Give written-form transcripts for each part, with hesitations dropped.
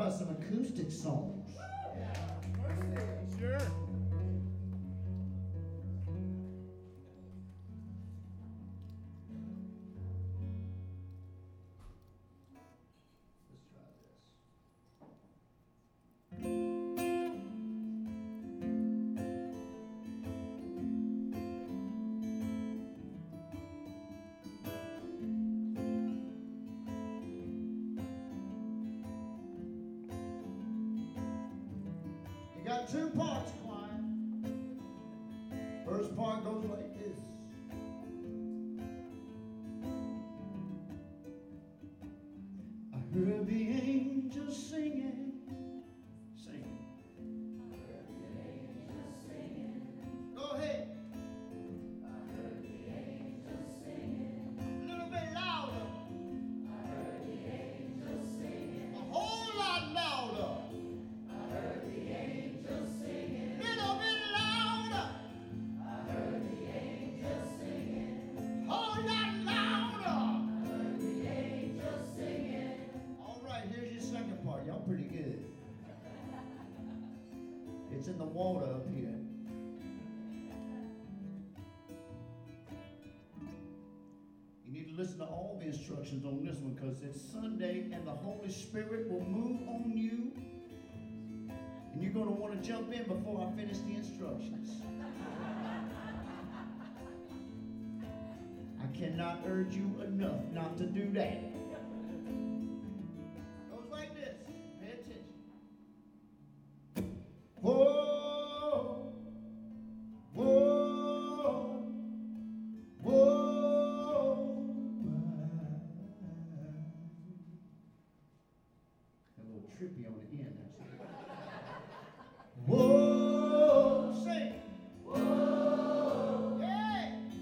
about some acoustic songs? Sure. Let's try this. You got two parts, choir. First part goes like this. I heard the angels singing. Sing. Go ahead. A little bit louder. A whole lot louder. Little bit louder. Whole lot louder. All right, here's your second part. Y'all pretty good. It's in the water up here. You need to listen to all the instructions on this one because it's Sunday and the Holy Spirit will move on you. And you're going to want to jump in before I finish the instructions. I cannot urge you enough not to do that. Goes like this. Pay attention. Whoa, whoa, whoa. A little trippy on the end, actually. Whoa, sing. Whoa, yeah.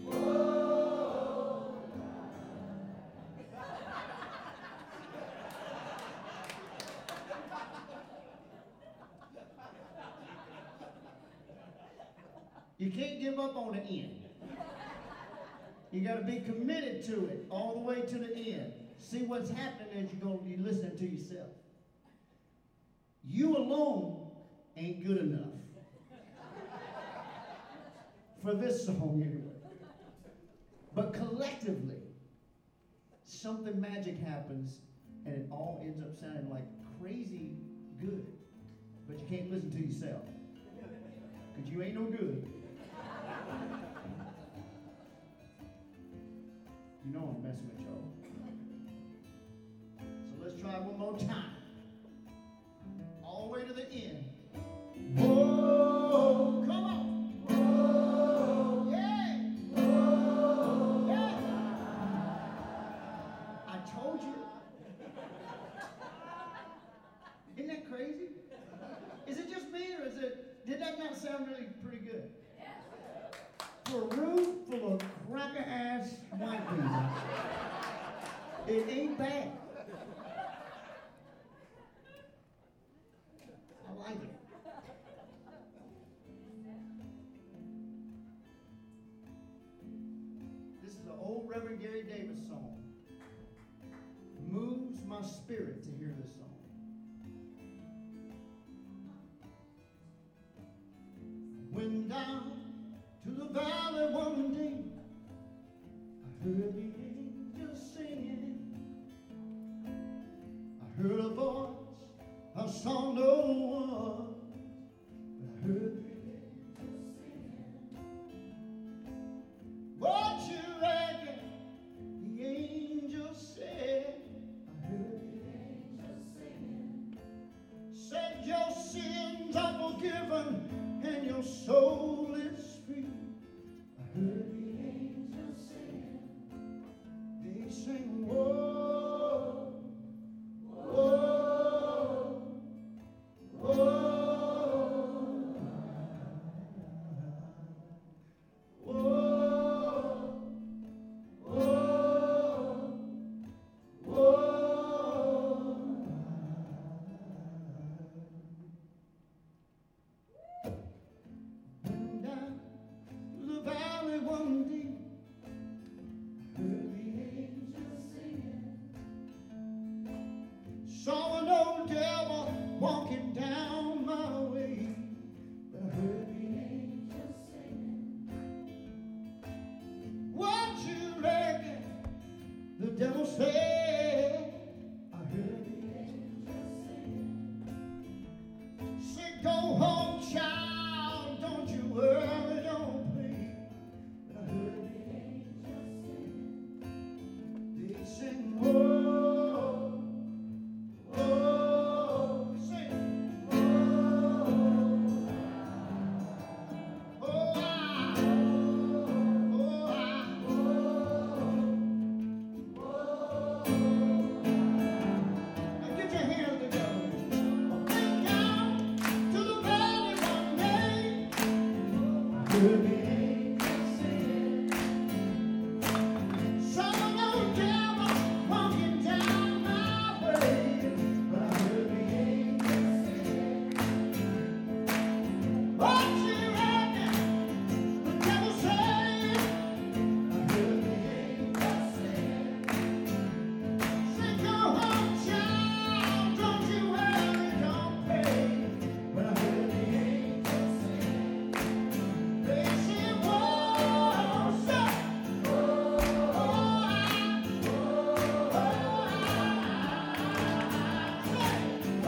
You can't give up on the end. You got to be committed to it all the way to the end. See what's happening as you're listening to yourself. You alone ain't good enough for this song anyway. But collectively, something magic happens and it all ends up sounding like crazy good. But you can't listen to yourself because you ain't no good. You know I'm messing with y'all. So let's try one more time. All the way to the end. Whoa, come on. Whoa, yeah. Whoa, yeah. I told you. Isn't that crazy? Is it just me or did that not sound really pretty good? For a room full of cracker-ass white people, it ain't bad. I like it. This is an old Reverend Gary Davis song. Moves my spirit to hear this song. Went down to the valley one day. I heard the angels singing. I heard a voice. I saw no one. But I heard the angels singing. What you reckon the angels said? I heard the angels singing. Said your sins are forgiven and your soul is free. I heard the angels singing. They sing, whoa, whoa, whoa, whoa, whoa, whoa. Went down to the valley one day. I heard the angels singing. Saw an old devil walking down my way. But I heard the angels singing. What you reckon the devil said? I heard the angels singing. Said, go home, child, don't you worry, don't pray. But I heard the angels singing. They sing, whoa, whoa, sing, whoa, oh, I, oh, I, now get your hands together. I went down to the valley one day. I heard the angels singing. Saw no devil walking down my way. But I heard the angels singing. What you reckon the devil said? I heard the angels singing. Said, go home, child, don't you worry, don't pray. But I heard the angels singing. They said, whoa, say, whoa, I, whoa, I, say,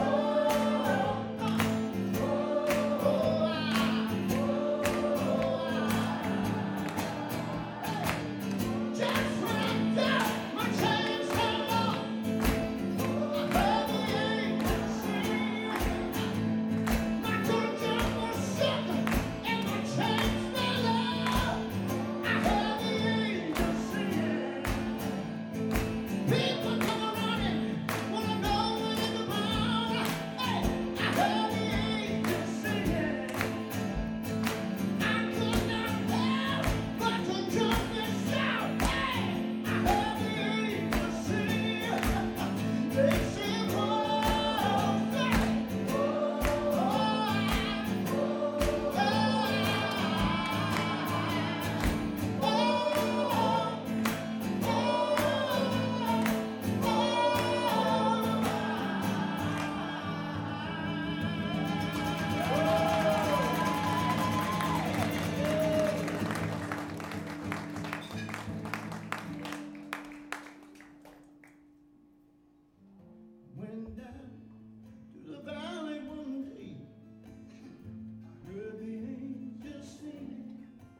just when I thought my chains fell off, I heard the angels sing. My conscience was shook and my chains fell off. I heard the angels singing. People come running, wanna know when it's about. Hey, I heard the angels singing. I could not help but to jump and shout. Hey, I heard the angels sing. They say, whoa, say, whoa, went down to the valley one day. I heard the angels singing.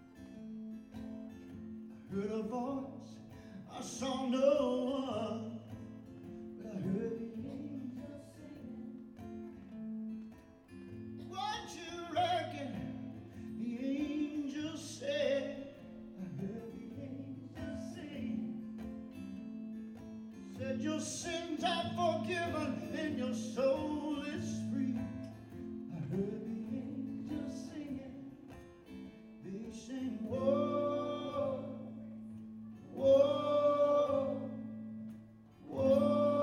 I heard a voice, I saw no one, but I heard the angels singing. What you reckon the angels said? I heard the angels sing. Said your sins are forgiven and your soul is free. I heard the angels singing. They sing, whoa, whoa, whoa,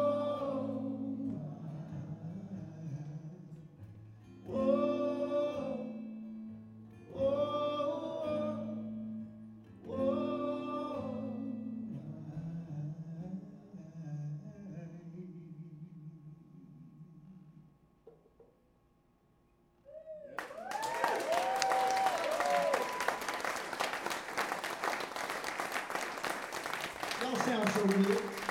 whoa, Y'all sound so weird.